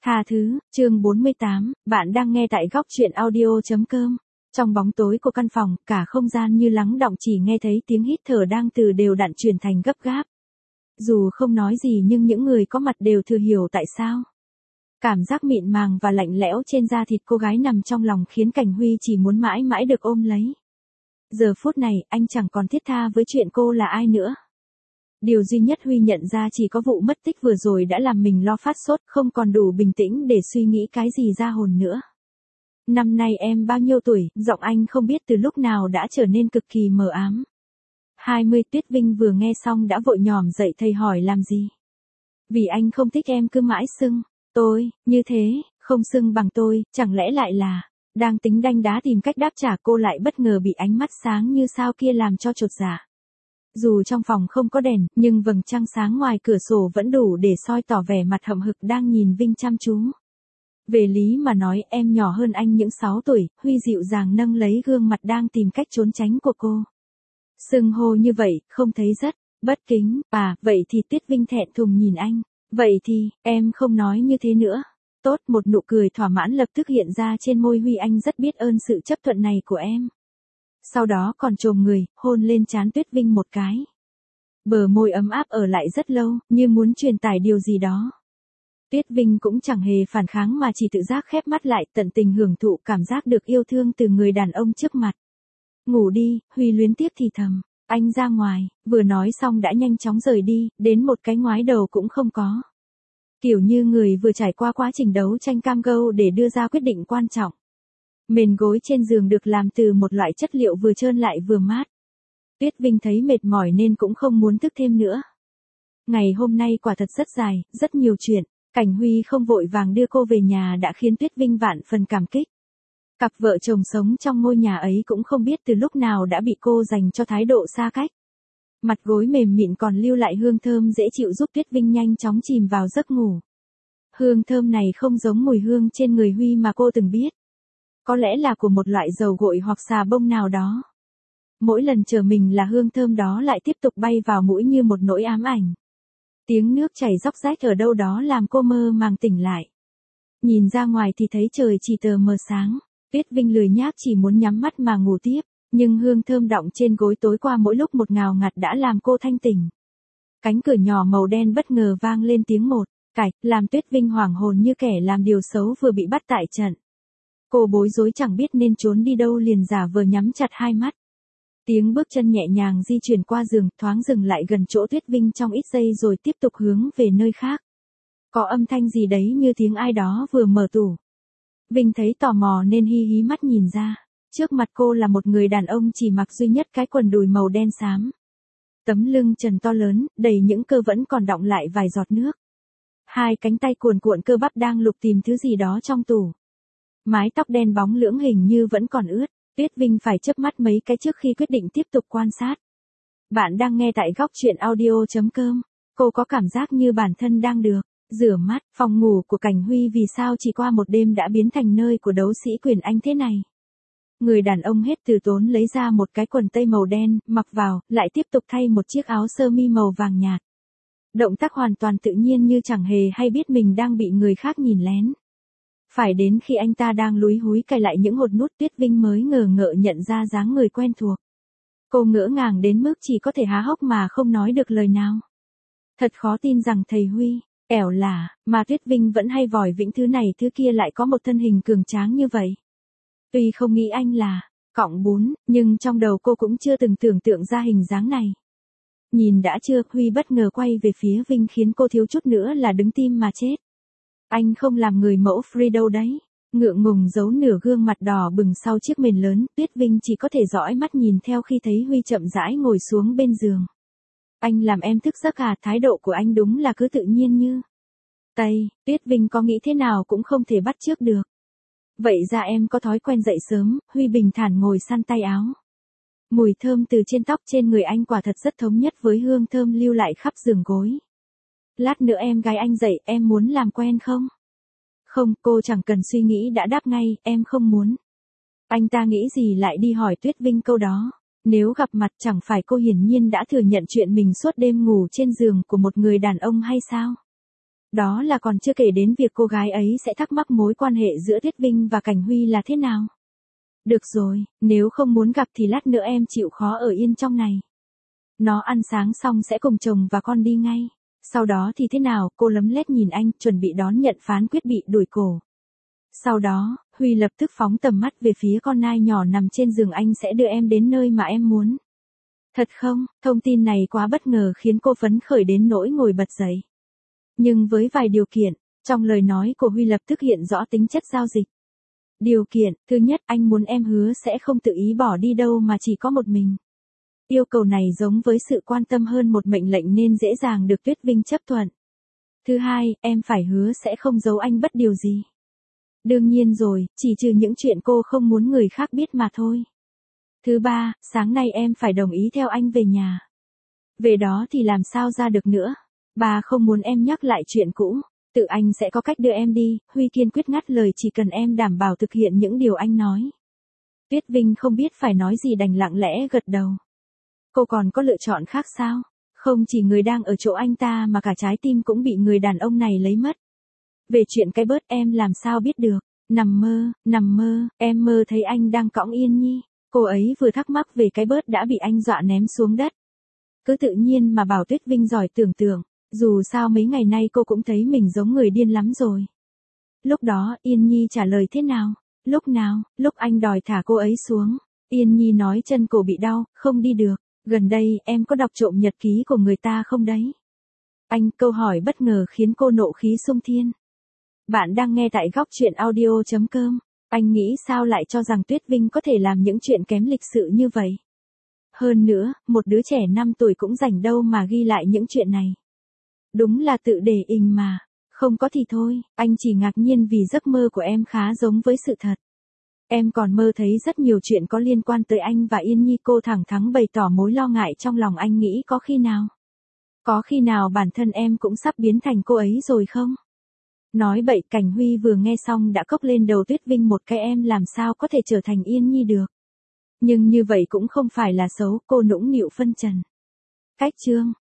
Tha thứ, chương 48, bạn đang nghe tại góc truyện audio.com. Trong bóng tối của căn phòng, cả không gian như lắng đọng, chỉ nghe thấy tiếng hít thở đang từ đều đặn chuyển thành gấp gáp. Dù không nói gì nhưng những người có mặt đều thừa hiểu tại sao. Cảm giác mịn màng và lạnh lẽo trên da thịt cô gái nằm trong lòng khiến Cảnh Huy chỉ muốn mãi mãi được ôm lấy. Giờ phút này, anh chẳng còn thiết tha với chuyện cô là ai nữa. Điều duy nhất Huy nhận ra chỉ có vụ mất tích vừa rồi đã làm mình lo phát sốt, không còn đủ bình tĩnh để suy nghĩ cái gì ra hồn nữa. Năm nay em bao nhiêu tuổi? Giọng anh không biết từ lúc nào đã trở nên cực kỳ mờ ám. 20. Tuyết Vinh vừa nghe xong đã vội nhòm dậy, thầy hỏi làm gì? Vì anh không thích em cứ mãi xưng tôi, như thế, không xưng bằng tôi, chẳng lẽ lại là... Đang tính đanh đá tìm cách đáp trả, cô lại bất ngờ bị ánh mắt sáng như sao kia làm cho chột dạ. Dù trong phòng không có đèn, nhưng vầng trăng sáng ngoài cửa sổ vẫn đủ để soi tỏ vẻ mặt hậm hực đang nhìn Vinh chăm chú. Về lý mà nói, em nhỏ hơn anh những 6 tuổi, Huy dịu dàng nâng lấy gương mặt đang tìm cách trốn tránh của cô. Xưng hô như vậy, không thấy rất bất kính, vậy thì Tuyết Vinh thẹn thùng nhìn anh. Vậy thì, em không nói như thế nữa. Tốt, một nụ cười thỏa mãn lập tức hiện ra trên môi Huy, anh rất biết ơn sự chấp thuận này của em. Sau đó còn chồm người, hôn lên trán Tuyết Vinh một cái. Bờ môi ấm áp ở lại rất lâu, như muốn truyền tải điều gì đó. Tuyết Vinh cũng chẳng hề phản kháng mà chỉ tự giác khép mắt lại, tận tình hưởng thụ cảm giác được yêu thương từ người đàn ông trước mặt. Ngủ đi, Huy luyến tiếc thì thầm. Anh ra ngoài, vừa nói xong đã nhanh chóng rời đi, đến một cái ngoái đầu cũng không có. Kiểu như người vừa trải qua quá trình đấu tranh cam go để đưa ra quyết định quan trọng. Mền gối trên giường được làm từ một loại chất liệu vừa trơn lại vừa mát. Tuyết Vinh thấy mệt mỏi nên cũng không muốn thức thêm nữa. Ngày hôm nay quả thật rất dài, rất nhiều chuyện. Cảnh Huy không vội vàng đưa cô về nhà đã khiến Tuyết Vinh vạn phần cảm kích. Cặp vợ chồng sống trong ngôi nhà ấy cũng không biết từ lúc nào đã bị cô dành cho thái độ xa cách. Mặt gối mềm mịn còn lưu lại hương thơm dễ chịu giúp Tuyết Vinh nhanh chóng chìm vào giấc ngủ. Hương thơm này không giống mùi hương trên người Huy mà cô từng biết. Có lẽ là của một loại dầu gội hoặc xà bông nào đó. Mỗi lần chờ mình là hương thơm đó lại tiếp tục bay vào mũi như một nỗi ám ảnh. Tiếng nước chảy róc rách ở đâu đó làm cô mơ màng tỉnh lại. Nhìn ra ngoài thì thấy trời chỉ tờ mờ sáng. Tuyết Vinh lười nhác chỉ muốn nhắm mắt mà ngủ tiếp. Nhưng hương thơm đọng trên gối tối qua mỗi lúc một ngào ngạt đã làm cô thanh tỉnh. Cánh cửa nhỏ màu đen bất ngờ vang lên tiếng một cạch, làm Tuyết Vinh hoảng hồn như kẻ làm điều xấu vừa bị bắt tại trận. Cô bối rối chẳng biết nên trốn đi đâu, liền giả vờ nhắm chặt hai mắt. Tiếng bước chân nhẹ nhàng di chuyển qua giường, thoáng dừng lại gần chỗ Tuyết Vinh trong ít giây rồi tiếp tục hướng về nơi khác. Có âm thanh gì đấy như tiếng ai đó vừa mở tủ. Vinh thấy tò mò nên hí hí mắt nhìn ra. Trước mặt cô là một người đàn ông chỉ mặc duy nhất cái quần đùi màu đen xám. Tấm lưng trần to lớn, đầy những cơ vẫn còn đọng lại vài giọt nước. Hai cánh tay cuồn cuộn cơ bắp đang lục tìm thứ gì đó trong tủ. Mái tóc đen bóng lưỡng hình như vẫn còn ướt. Tuyết Vinh phải chớp mắt mấy cái trước khi quyết định tiếp tục quan sát. Bạn đang nghe tại góc truyện audio.com. Cô có cảm giác như bản thân đang được rửa mắt. Phòng ngủ của Cảnh Huy vì sao chỉ qua một đêm đã biến thành nơi của đấu sĩ quyền Anh thế này. Người đàn ông hết từ tốn lấy ra một cái quần tây màu đen, mặc vào, lại tiếp tục thay một chiếc áo sơ mi màu vàng nhạt. Động tác hoàn toàn tự nhiên như chẳng hề hay biết mình đang bị người khác nhìn lén. Phải đến khi anh ta đang lúi húi cài lại những hột nút, Tuyết Vinh mới ngờ ngợ nhận ra dáng người quen thuộc. Cô ngỡ ngàng đến mức chỉ có thể há hốc mà không nói được lời nào. Thật khó tin rằng thầy Huy, ẻo lả, mà Tuyết Vinh vẫn hay vòi vĩnh thứ này thứ kia lại có một thân hình cường tráng như vậy. Tuy không nghĩ anh là cọng bún, nhưng trong đầu cô cũng chưa từng tưởng tượng ra hình dáng này. Nhìn đã chưa, Huy bất ngờ quay về phía Vinh khiến cô thiếu chút nữa là đứng tim mà chết. Anh không làm người mẫu free đâu đấy. Ngượng ngùng giấu nửa gương mặt đỏ bừng sau chiếc mền lớn, Tuyết Vinh chỉ có thể dõi mắt nhìn theo khi thấy Huy chậm rãi ngồi xuống bên giường. Anh làm em thức giấc à? Thái độ của anh đúng là cứ tự nhiên như Tây. Tuyết Vinh có nghĩ thế nào cũng không thể bắt chước được. Vậy ra em có thói quen dậy sớm. Huy bình thản ngồi săn tay áo. Mùi thơm từ trên tóc trên người anh quả thật rất thống nhất với hương thơm lưu lại khắp giường gối. Lát nữa em gái anh dậy, em muốn làm quen không? Không, cô chẳng cần suy nghĩ đã đáp ngay, em không muốn. Anh ta nghĩ gì lại đi hỏi Tuyết Vinh câu đó. Nếu gặp mặt chẳng phải cô hiển nhiên đã thừa nhận chuyện mình suốt đêm ngủ trên giường của một người đàn ông hay sao? Đó là còn chưa kể đến việc cô gái ấy sẽ thắc mắc mối quan hệ giữa Tuyết Vinh và Cảnh Huy là thế nào. Được rồi, nếu không muốn gặp thì lát nữa em chịu khó ở yên trong này. Nó ăn sáng xong sẽ cùng chồng và con đi ngay. Sau đó thì thế nào, cô lấm lét nhìn anh, chuẩn bị đón nhận phán quyết bị đuổi cổ. Sau đó, Huy lập tức phóng tầm mắt về phía con nai nhỏ nằm trên giường, anh sẽ đưa em đến nơi mà em muốn. Thật không? Thông tin này quá bất ngờ khiến cô phấn khởi đến nỗi ngồi bật dậy. Nhưng với vài điều kiện, trong lời nói của Huy lập tức hiện rõ tính chất giao dịch. Điều kiện, thứ nhất, anh muốn em hứa sẽ không tự ý bỏ đi đâu mà chỉ có một mình. Yêu cầu này giống với sự quan tâm hơn một mệnh lệnh nên dễ dàng được Tuyết Vinh chấp thuận. Thứ hai, em phải hứa sẽ không giấu anh bất điều gì. Đương nhiên rồi, chỉ trừ những chuyện cô không muốn người khác biết mà thôi. Thứ ba, sáng nay em phải đồng ý theo anh về nhà. Về đó thì làm sao ra được nữa. Bà không muốn em nhắc lại chuyện cũ. Tự anh sẽ có cách đưa em đi. Huy kiên quyết ngắt lời, chỉ cần em đảm bảo thực hiện những điều anh nói. Tuyết Vinh không biết phải nói gì đành lặng lẽ gật đầu. Cô còn có lựa chọn khác sao? Không chỉ người đang ở chỗ anh ta mà cả trái tim cũng bị người đàn ông này lấy mất. Về chuyện cái bớt em làm sao biết được. Nằm mơ, em mơ thấy anh đang cõng Yên Nhi. Cô ấy vừa thắc mắc về cái bớt đã bị anh dọa ném xuống đất. Cứ tự nhiên mà bảo Tuyết Vinh giỏi tưởng tượng. Dù sao mấy ngày nay cô cũng thấy mình giống người điên lắm rồi. Lúc đó Yên Nhi trả lời thế nào? Lúc nào? Lúc anh đòi thả cô ấy xuống. Yên Nhi nói chân cổ bị đau, không đi được. Gần đây em có đọc trộm nhật ký của người ta không đấy? Anh, câu hỏi bất ngờ khiến cô nộ khí xung thiên. Bạn đang nghe tại góc truyện audio.com. Anh nghĩ sao lại cho rằng Tuyết Vinh có thể làm những chuyện kém lịch sự như vậy? Hơn nữa, một đứa trẻ 5 tuổi cũng rảnh đâu mà ghi lại những chuyện này. Đúng là tự để ình mà. Không có thì thôi, anh chỉ ngạc nhiên vì giấc mơ của em khá giống với sự thật. Em còn mơ thấy rất nhiều chuyện có liên quan tới anh và Yên Nhi. Cô thẳng thắn bày tỏ mối lo ngại trong lòng. Anh nghĩ có khi nào bản thân em cũng sắp biến thành cô ấy rồi không? Nói bậy. Cảnh Huy vừa nghe xong đã cốc lên đầu Tuyết Vinh một cái, em làm sao có thể trở thành Yên Nhi được. Nhưng như vậy cũng không phải là xấu, cô nũng nịu phân trần. Cách chương